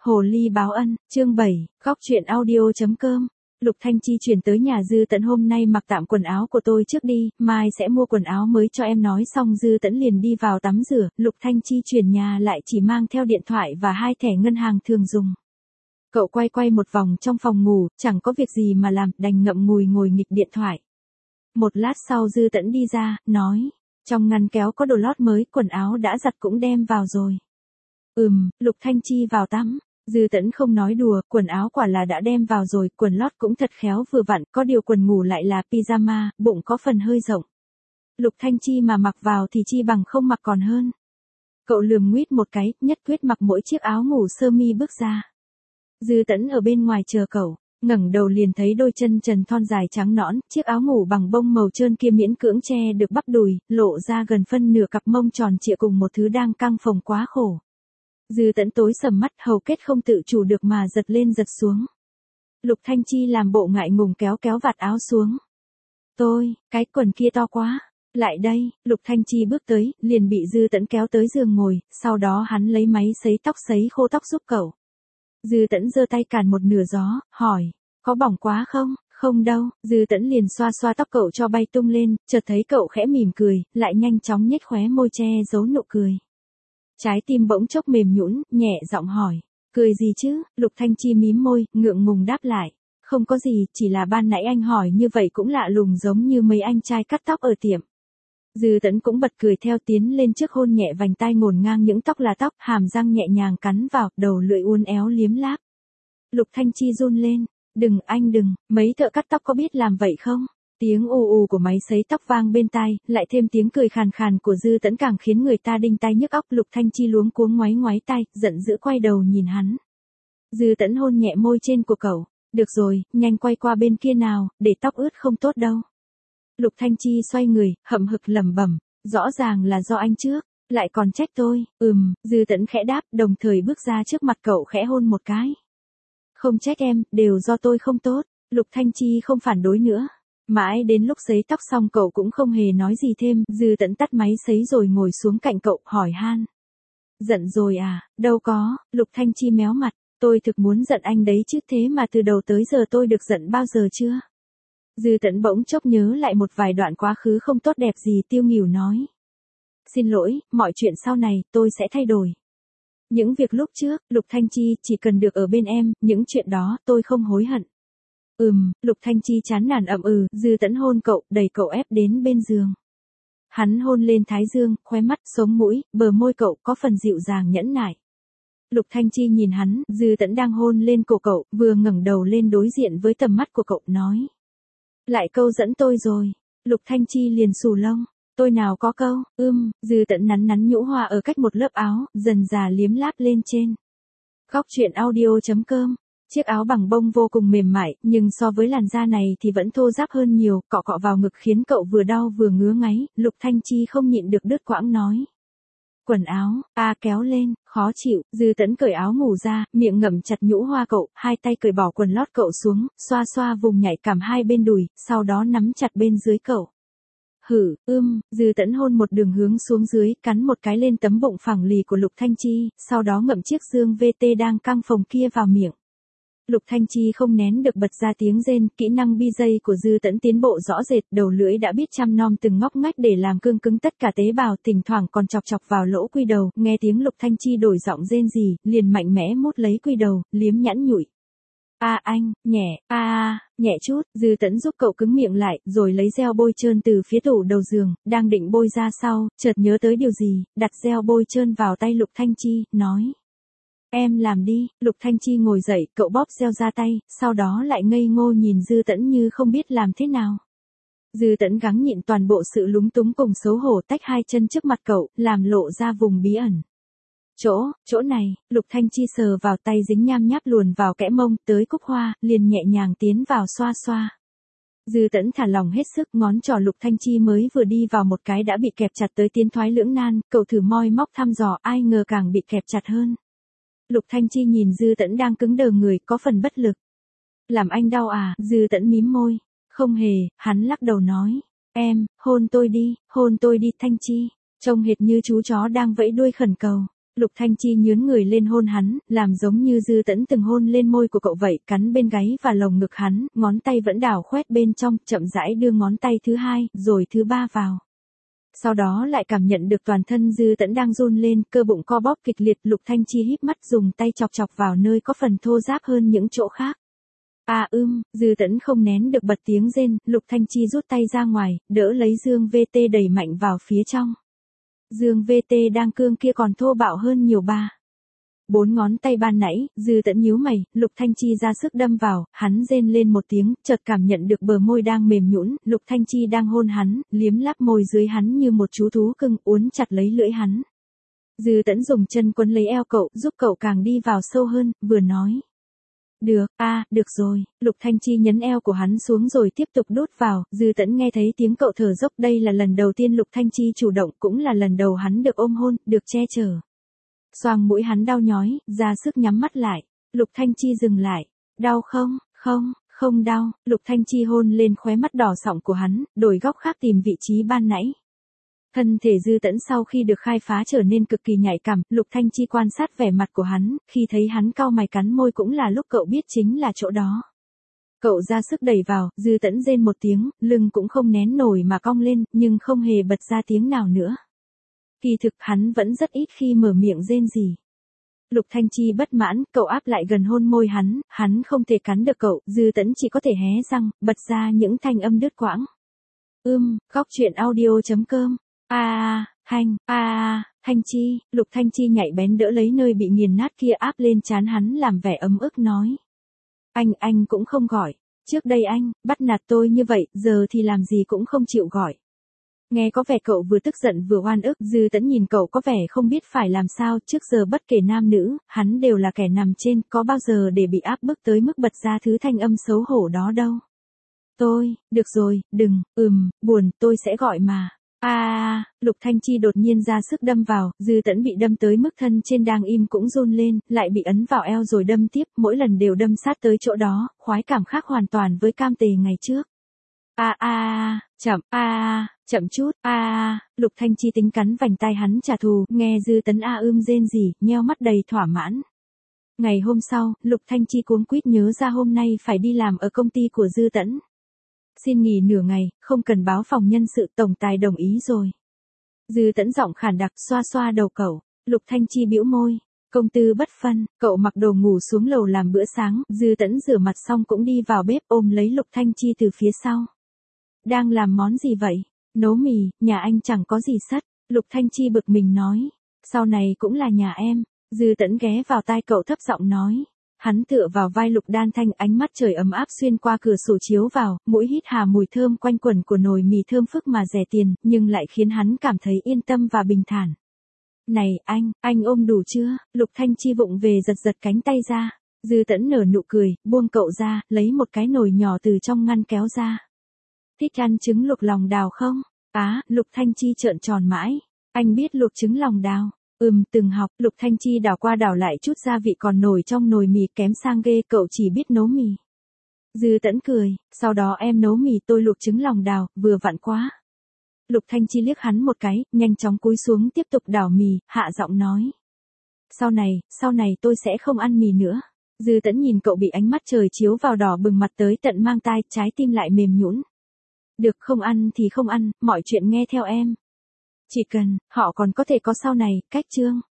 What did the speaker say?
Hồ ly báo ân, chương 7, góc truyện audio.com. Lục Thanh Chi chuyển tới nhà Dư Tẫn hôm nay mặc tạm quần áo của tôi trước đi, mai sẽ mua quần áo mới cho em nói xong Dư Tẫn liền đi vào tắm rửa, Lục Thanh Chi chuyển nhà lại chỉ mang theo điện thoại và 2 thẻ ngân hàng thường dùng. Cậu quay một vòng trong phòng ngủ, chẳng có việc gì mà làm, đành ngậm ngùi ngồi nghịch điện thoại. Một lát sau Dư Tẫn đi ra, nói, trong ngăn kéo có đồ lót mới, quần áo đã giặt cũng đem vào rồi. Lục Thanh Chi vào tắm. Dư Tẫn không nói đùa, quần áo quả là đã đem vào rồi, quần lót cũng thật khéo vừa vặn, có điều quần ngủ lại là pyjama, bụng có phần hơi rộng. Lục Thanh Chi mà mặc vào thì chi bằng không mặc còn hơn. Cậu lườm nguýt một cái, nhất quyết mặc mỗi chiếc áo ngủ sơ mi bước ra. Dư Tẫn ở bên ngoài chờ cậu, ngẩng đầu liền thấy đôi chân trần thon dài trắng nõn, chiếc áo ngủ bằng bông màu trơn kia miễn cưỡng che được bắp đùi, lộ ra gần phân nửa cặp mông tròn trịa cùng một thứ đang căng phồng quá khổ. Dư Tẫn tối sầm mắt, hầu kết không tự chủ được mà giật lên giật xuống. Lục Thanh Chi làm bộ ngại ngùng kéo vạt áo xuống. Cái quần kia to quá. Lại đây, Lục Thanh Chi bước tới, liền bị Dư Tẫn kéo tới giường ngồi, sau đó hắn lấy máy sấy tóc sấy khô tóc giúp cậu. Dư Tẫn giơ tay cản một nửa gió, hỏi, có bỏng quá không? Không đâu, Dư Tẫn liền xoa tóc cậu cho bay tung lên, chợt thấy cậu khẽ mỉm cười, lại nhanh chóng nhếch khóe môi che giấu nụ cười. Trái tim bỗng chốc mềm nhũn, nhẹ giọng hỏi, cười gì chứ? Lục Thanh Chi mím môi, ngượng ngùng đáp lại, không có gì, chỉ là ban nãy anh hỏi như vậy cũng lạ lùng giống như mấy anh trai cắt tóc ở tiệm. Dư Tẫn cũng bật cười theo, tiến lên trước hôn nhẹ vành tai ngổn ngang những tóc là tóc, hàm răng nhẹ nhàng cắn vào, đầu lưỡi uốn éo liếm láp. Lục Thanh Chi run lên, đừng, mấy thợ cắt tóc có biết làm vậy không? Tiếng ù của máy sấy tóc vang bên tai, lại thêm tiếng cười khàn khàn của Dư Tẫn càng khiến người ta đinh tai nhức óc. Lục Thanh Chi luống cuống ngoáy tai, giận dữ quay đầu nhìn hắn. Dư Tẫn hôn nhẹ môi trên của cậu, được rồi, nhanh quay qua bên kia nào, để tóc ướt không tốt đâu. Lục Thanh Chi xoay người, hậm hực lẩm bẩm, rõ ràng là do anh trước, lại còn trách tôi. Dư Tẫn khẽ đáp, đồng thời bước ra trước mặt cậu khẽ hôn một cái. Không trách em, đều do tôi không tốt. Lục Thanh Chi không phản đối nữa. Mãi đến lúc sấy tóc xong cậu cũng không hề nói gì thêm, Dư Tẫn tắt máy sấy rồi ngồi xuống cạnh cậu, hỏi han. Giận rồi à? Đâu có, Lục Thanh Chi méo mặt, tôi thực muốn giận anh đấy chứ, thế mà từ đầu tới giờ tôi được giận bao giờ chưa? Dư Tẫn bỗng chốc nhớ lại một vài đoạn quá khứ không tốt đẹp gì, tiêu nghỉu nói. Xin lỗi, mọi chuyện sau này, tôi sẽ thay đổi. Những việc lúc trước, Lục Thanh Chi, chỉ cần được ở bên em, những chuyện đó, tôi không hối hận. Lục Thanh Chi chán nản Dư Tẫn hôn cậu, đẩy cậu ép đến bên giường. Hắn hôn lên thái dương, khóe mắt, sống mũi, bờ môi cậu có phần dịu dàng nhẫn nại. Lục Thanh Chi nhìn hắn, Dư Tẫn đang hôn lên cổ cậu, vừa ngẩng đầu lên đối diện với tầm mắt của cậu, nói. Lại câu dẫn tôi rồi. Lục Thanh Chi liền xù lông. Tôi nào có câu, Dư Tẫn nắn nhũ hoa ở cách một lớp áo, dần dà liếm láp lên trên. Góc truyện audio.com. Chiếc áo bằng bông vô cùng mềm mại, nhưng so với làn da này thì vẫn thô ráp hơn nhiều, cọ vào ngực khiến cậu vừa đau vừa ngứa ngáy. Lục Thanh Chi không nhịn được đứt quãng nói. Quần áo, kéo lên, khó chịu. Dư Tẫn cởi áo ngủ ra, miệng ngậm chặt nhũ hoa cậu, hai tay cởi bỏ quần lót cậu xuống, xoa vùng nhạy cảm hai bên đùi, sau đó nắm chặt bên dưới cậu. Dư Tẫn hôn một đường hướng xuống dưới, cắn một cái lên tấm bụng phẳng lì của Lục Thanh Chi, sau đó ngậm chiếc dương VT đang căng phồng kia vào miệng. Lục Thanh Chi không nén được bật ra tiếng rên, kỹ năng BJ của Dư Tẫn tiến bộ rõ rệt, đầu lưỡi đã biết chăm nom từng ngóc ngách để làm cương cứng tất cả tế bào, thỉnh thoảng còn chọc vào lỗ quy đầu, nghe tiếng Lục Thanh Chi đổi giọng rên rỉ, liền mạnh mẽ mút lấy quy đầu, liếm nhẵn nhụi. Anh, nhẹ, nhẹ chút. Dư Tẫn giúp cậu cứng miệng lại, rồi lấy gel bôi trơn từ phía tủ đầu giường, đang định bôi ra sau, chợt nhớ tới điều gì, đặt gel bôi trơn vào tay Lục Thanh Chi, nói. Em làm đi. Lục Thanh Chi ngồi dậy, cậu bóp gel ra tay, sau đó lại ngây ngô nhìn Dư Tẫn như không biết làm thế nào. Dư Tẫn gắng nhịn toàn bộ sự lúng túng cùng xấu hổ, tách hai chân trước mặt cậu, làm lộ ra vùng bí ẩn. Chỗ này, Lục Thanh Chi sờ vào tay dính nham nháp luồn vào kẽ mông, tới cúc hoa, liền nhẹ nhàng tiến vào xoa. Dư Tẫn thả lòng hết sức, ngón trỏ Lục Thanh Chi mới vừa đi vào một cái đã bị kẹp chặt tới tiến thoái lưỡng nan, cậu thử moi móc thăm dò, ai ngờ càng bị kẹp chặt hơn. Lục Thanh Chi nhìn Dư Tẫn đang cứng đờ người, có phần bất lực. Làm anh đau à? Dư Tẫn mím môi. Không hề, hắn lắc đầu nói. Em, hôn tôi đi Thanh Chi. Trông hệt như chú chó đang vẫy đuôi khẩn cầu. Lục Thanh Chi nhướn người lên hôn hắn, làm giống như Dư Tẫn từng hôn lên môi của cậu vậy, cắn bên gáy và lồng ngực hắn, ngón tay vẫn đảo khoét bên trong, chậm rãi đưa ngón tay thứ hai, rồi thứ ba vào. Sau đó lại cảm nhận được toàn thân Dư Tẫn đang run lên, cơ bụng co bóp kịch liệt, Lục Thanh Chi híp mắt dùng tay chọc chọc vào nơi có phần thô ráp hơn những chỗ khác. Dư Tẫn không nén được bật tiếng rên, Lục Thanh Chi rút tay ra ngoài, đỡ lấy Dương VT đẩy mạnh vào phía trong. Dương VT đang cương kia còn thô bạo hơn nhiều ba. 4 ngón tay ban nãy, Dư Tẫn nhíu mày, Lục Thanh Chi ra sức đâm vào, hắn rên lên một tiếng, chợt cảm nhận được bờ môi đang mềm nhũn, Lục Thanh Chi đang hôn hắn, liếm láp môi dưới hắn như một chú thú cưng, uốn chặt lấy lưỡi hắn. Dư Tẫn dùng chân quấn lấy eo cậu, giúp cậu càng đi vào sâu hơn, vừa nói. Được rồi, Lục Thanh Chi nhấn eo của hắn xuống rồi tiếp tục đút vào, Dư Tẫn nghe thấy tiếng cậu thở dốc, đây là lần đầu tiên Lục Thanh Chi chủ động, cũng là lần đầu hắn được ôm hôn, được che chở. Xoang mũi hắn đau nhói, ra sức nhắm mắt lại, Lục Thanh Chi dừng lại, đau không, không đau, Lục Thanh Chi hôn lên khóe mắt đỏ sọng của hắn, đổi góc khác tìm vị trí ban nãy. Thân thể Dư Tẫn sau khi được khai phá trở nên cực kỳ nhạy cảm, Lục Thanh Chi quan sát vẻ mặt của hắn, khi thấy hắn cau mày cắn môi cũng là lúc cậu biết chính là chỗ đó. Cậu ra sức đẩy vào, Dư Tẫn rên một tiếng, lưng cũng không nén nổi mà cong lên, nhưng không hề bật ra tiếng nào nữa. Kỳ thực hắn vẫn rất ít khi mở miệng rên gì. Lục Thanh Chi bất mãn, cậu áp lại gần hôn môi hắn không thể cắn được cậu, Dư Tẫn chỉ có thể hé răng, bật ra những thanh âm đứt quãng. Góc truyện audio.com. Thanh Chi, Lục Thanh Chi nhạy bén đỡ lấy nơi bị nghiền nát kia áp lên trán hắn làm vẻ ấm ức nói. Anh cũng không gọi, trước đây anh, bắt nạt tôi như vậy, giờ thì làm gì cũng không chịu gọi. Nghe có vẻ cậu vừa tức giận vừa oan ức, Dư Tẫn nhìn cậu có vẻ không biết phải làm sao, trước giờ bất kể nam nữ, hắn đều là kẻ nằm trên, có bao giờ để bị áp bức tới mức bật ra thứ thanh âm xấu hổ đó đâu. Được rồi, đừng, buồn, tôi sẽ gọi mà. Lục Thanh Chi đột nhiên ra sức đâm vào, Dư Tẫn bị đâm tới mức thân trên đang im cũng run lên, lại bị ấn vào eo rồi đâm tiếp, mỗi lần đều đâm sát tới chỗ đó, khoái cảm khác hoàn toàn với cam tề ngày trước. Chậm chút, Lục Thanh Chi tính cắn vành tai hắn trả thù, nghe Dư Tẫn rên rỉ, nheo mắt đầy thỏa mãn. Ngày hôm sau, Lục Thanh Chi cuống quýt nhớ ra hôm nay phải đi làm ở công ty của Dư Tẫn. Xin nghỉ nửa ngày, không cần báo phòng nhân sự, tổng tài đồng ý rồi. Dư Tẫn giọng khản đặc xoa xoa đầu cậu, Lục Thanh Chi bĩu môi, công tư bất phân, cậu mặc đồ ngủ xuống lầu làm bữa sáng, Dư Tẫn rửa mặt xong cũng đi vào bếp ôm lấy Lục Thanh Chi từ phía sau. Đang làm món gì vậy? Nấu mì, nhà anh chẳng có gì sất, Lục Thanh Chi bực mình nói, sau này cũng là nhà em, Dư Tẫn ghé vào tai cậu thấp giọng nói. Hắn tựa vào vai Lục Đan Thanh, ánh mắt trời ấm áp xuyên qua cửa sổ chiếu vào, mũi hít hà mùi thơm quanh quẩn của nồi mì thơm phức mà rẻ tiền, nhưng lại khiến hắn cảm thấy yên tâm và bình thản. Này, anh ôm đủ chưa? Lục Thanh Chi vụng về giật cánh tay ra. Dư Tẫn nở nụ cười, buông cậu ra, lấy một cái nồi nhỏ từ trong ngăn kéo ra. Thích ăn trứng luộc lòng đào không? Lục Thanh Chi trợn tròn mãi. Anh biết luộc trứng lòng đào. Từng học, Lục Thanh Chi đảo qua đảo lại chút gia vị còn nổi trong nồi mì kém sang ghê, cậu chỉ biết nấu mì. Dư Tẫn cười, sau đó em nấu mì tôi luộc trứng lòng đào, vừa vặn quá. Lục Thanh Chi liếc hắn một cái, nhanh chóng cúi xuống tiếp tục đảo mì, hạ giọng nói. Sau này tôi sẽ không ăn mì nữa. Dư Tẫn nhìn cậu bị ánh mắt trời chiếu vào đỏ bừng mặt tới tận mang tai, trái tim lại mềm nhũn. Được, không ăn thì không ăn, mọi chuyện nghe theo em. Chỉ cần, họ còn có thể có sau này, cách chương.